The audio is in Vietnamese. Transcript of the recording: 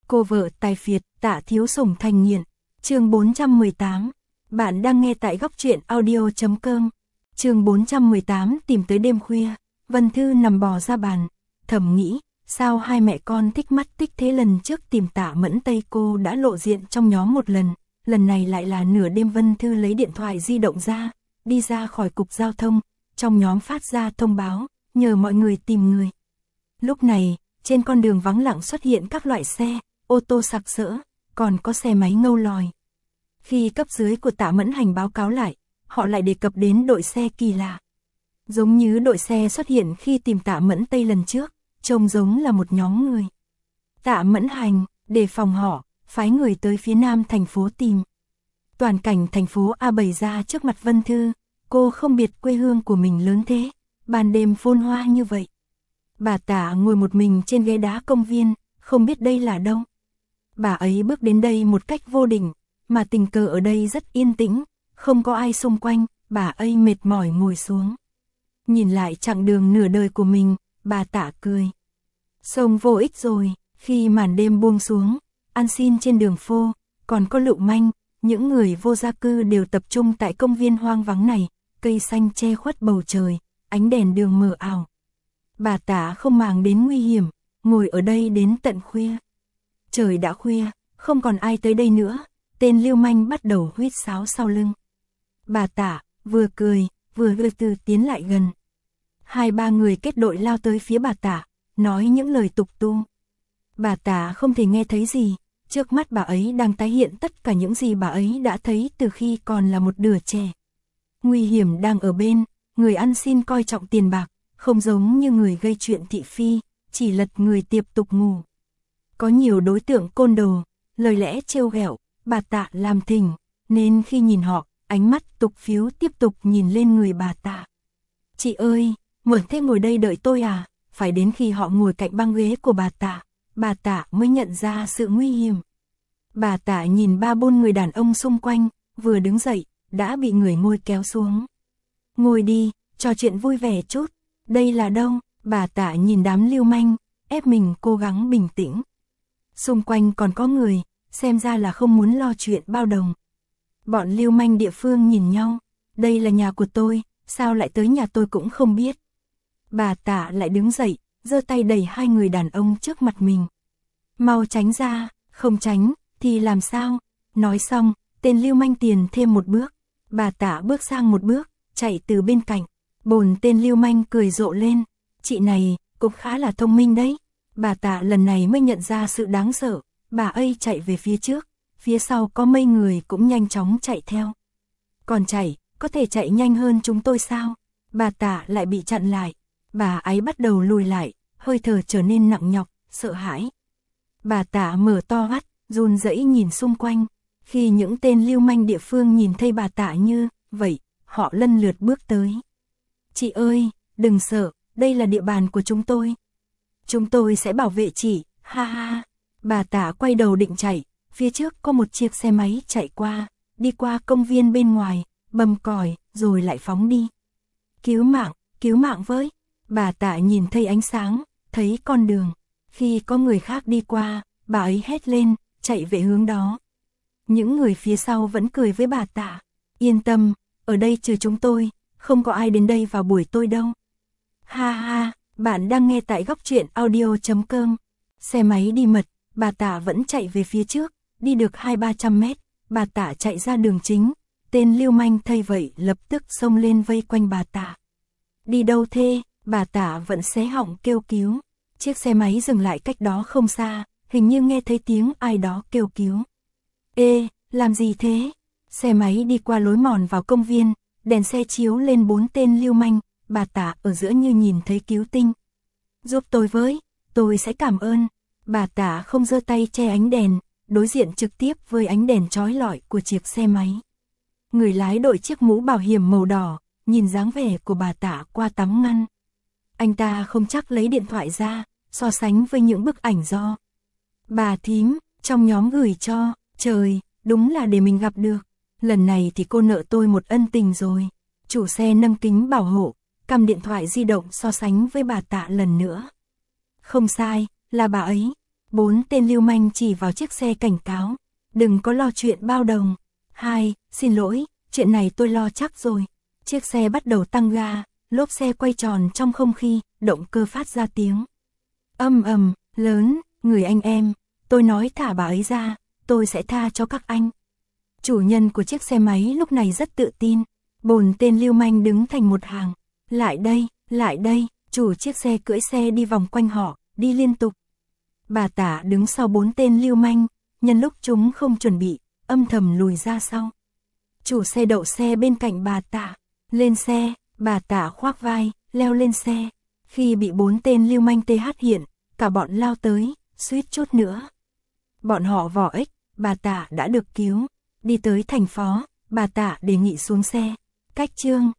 Cô vợ tài phiệt, Tạ Thiếu Sủng thành nghiện. Chương 418. Bạn đang nghe tại góc truyện audio.com. Chương 418 tìm tới đêm khuya. Vân Thư nằm bò ra bàn, thầm nghĩ, sao hai mẹ con thích mắt thích thế, lần trước tìm Tạ Mẫn Tây cô đã lộ diện trong nhóm một lần này lại là nửa đêm. Vân Thư lấy điện thoại di động ra, đi ra khỏi cục giao thông, trong nhóm phát ra thông báo, nhờ mọi người tìm người. Lúc này, trên con đường vắng lặng xuất hiện các loại xe, ô tô sặc sỡ, còn có xe máy ngâu lòi. Khi cấp dưới của Tạ Mẫn Hành báo cáo lại, họ lại đề cập đến đội xe kỳ lạ. Giống như đội xe xuất hiện khi tìm Tạ Mẫn Tây lần trước, trông giống là một nhóm người. Tạ Mẫn Hành, đề phòng họ, phái người tới phía nam thành phố tìm. Toàn cảnh thành phố A bày ra trước mặt Vân Thư, cô không biết quê hương của mình lớn thế, ban đêm phồn hoa như vậy. Bà Tạ ngồi một mình trên ghế đá công viên, không biết đây là đâu. Bà ấy bước đến đây một cách vô định, mà tình cờ ở đây rất yên tĩnh, không có ai xung quanh, bà ấy mệt mỏi ngồi xuống. Nhìn lại chặng đường nửa đời của mình, bà Tạ cười. Sống vô ích rồi, khi màn đêm buông xuống, ăn xin trên đường phố, còn có Lựu Manh, những người vô gia cư đều tập trung tại công viên hoang vắng này, cây xanh che khuất bầu trời, ánh đèn đường mờ ảo. Bà Tạ không màng đến nguy hiểm, ngồi ở đây đến tận khuya. Trời đã khuya, không còn ai tới đây nữa, tên lưu manh bắt đầu huýt sáo sau lưng. Bà Tạ vừa cười, vừa từ từ tiến lại gần. Hai ba người kết đội lao tới phía bà Tạ, nói những lời tục tu. Bà Tạ không thể nghe thấy gì, trước mắt bà ấy đang tái hiện tất cả những gì bà ấy đã thấy từ khi còn là một đứa trẻ. Nguy hiểm đang ở bên, người ăn xin coi trọng tiền bạc, không giống như người gây chuyện thị phi, chỉ lật người tiếp tục ngủ. Có nhiều đối tượng côn đồ, lời lẽ trêu ghẹo, bà Tạ làm thinh, nên khi nhìn họ, ánh mắt tục phiếu tiếp tục nhìn lên người bà Tạ. Chị ơi, mượn thế ngồi đây đợi tôi à? Phải đến khi họ ngồi cạnh băng ghế của bà Tạ mới nhận ra sự nguy hiểm. Bà Tạ nhìn ba bốn người đàn ông xung quanh, vừa đứng dậy, đã bị người ngồi kéo xuống. Ngồi đi, trò chuyện vui vẻ chút. Đây là đâu? Bà Tạ nhìn đám lưu manh, ép mình cố gắng bình tĩnh. Xung quanh còn có người, xem ra là không muốn lo chuyện bao đồng. Bọn lưu manh địa phương nhìn nhau, đây là nhà của tôi, sao lại tới nhà tôi cũng không biết. Bà Tạ lại đứng dậy, giơ tay đẩy hai người đàn ông trước mặt mình. Mau tránh ra, không tránh, thì làm sao? Nói xong, tên lưu manh tiền thêm một bước. Bà Tạ bước sang một bước, chạy từ bên cạnh. Bồn tên lưu manh cười rộ lên. Chị này, cũng khá là thông minh đấy. Bà Tạ lần này mới nhận ra sự đáng sợ. Bà ấy chạy về phía trước, phía sau có mấy người cũng nhanh chóng chạy theo. Còn chạy, có thể chạy nhanh hơn chúng tôi sao? Bà Tạ lại bị chặn lại. Bà ấy bắt đầu lùi lại, hơi thở trở nên nặng nhọc, sợ hãi. Bà Tạ mở to mắt, run rẩy nhìn xung quanh. Khi những tên lưu manh địa phương nhìn thấy bà Tạ như vậy, họ lần lượt bước tới. Chị ơi, đừng sợ, đây là địa bàn của chúng tôi. Chúng tôi sẽ bảo vệ chị, ha ha. Bà Tạ quay đầu định chạy, phía trước có một chiếc xe máy chạy qua, đi qua công viên bên ngoài, bầm còi, rồi lại phóng đi. Cứu mạng với. Bà Tạ nhìn thấy ánh sáng, thấy con đường. Khi có người khác đi qua, bà ấy hét lên, chạy về hướng đó. Những người phía sau vẫn cười với bà Tạ. Yên tâm, ở đây trừ chúng tôi, không có ai đến đây vào buổi tôi đâu. Ha ha, bạn đang nghe tại góc truyện audio.com. Xe máy đi mật, bà Tạ vẫn chạy về phía trước, đi được 200-300 mét, bà Tạ chạy ra đường chính. Tên lưu manh thấy vậy lập tức xông lên vây quanh bà Tạ. Đi đâu thế? Bà Tạ vẫn xé họng kêu cứu. Chiếc xe máy dừng lại cách đó không xa, hình như nghe thấy tiếng ai đó kêu cứu. Ê, làm gì thế? Xe máy đi qua lối mòn vào công viên, đèn xe chiếu lên 4 tên lưu manh, bà Tạ ở giữa như nhìn thấy cứu tinh. Giúp tôi với, tôi sẽ cảm ơn. Bà Tạ không giơ tay che ánh đèn, đối diện trực tiếp với ánh đèn chói lọi của chiếc xe máy. Người lái đội chiếc mũ bảo hiểm màu đỏ, nhìn dáng vẻ của bà Tạ qua tấm ngăn. Anh ta không chắc lấy điện thoại ra, so sánh với những bức ảnh do bà thím trong nhóm gửi cho. Trời, đúng là để mình gặp được. Lần này thì cô nợ tôi một ân tình rồi. Chủ xe nâng kính bảo hộ, cầm điện thoại di động so sánh với bà Tạ lần nữa. Không sai, là bà ấy. 4 tên lưu manh chỉ vào chiếc xe cảnh cáo. Đừng có lo chuyện bao đồng. 2, xin lỗi, chuyện này tôi lo chắc rồi. Chiếc xe bắt đầu tăng ga, lốp xe quay tròn trong không khí, động cơ phát ra tiếng âm ầm, lớn, người anh em, tôi nói thả bà ấy ra, tôi sẽ tha cho các anh. Chủ nhân của chiếc xe máy lúc này rất tự tin, 4 tên lưu manh đứng thành một hàng. Lại đây, chủ chiếc xe cưỡi xe đi vòng quanh họ, đi liên tục. Bà Tả đứng sau 4 tên lưu manh, nhân lúc chúng không chuẩn bị, âm thầm lùi ra sau. Chủ xe đậu xe bên cạnh bà Tả, lên xe, bà Tả khoác vai, leo lên xe. Khi bị 4 tên lưu manh TH hiện, cả bọn lao tới, suýt chút nữa. Bọn họ vỏ ếch, bà Tả đã được cứu. Đi tới thành phố, bà Tả đề nghị xuống xe. Cách Trương,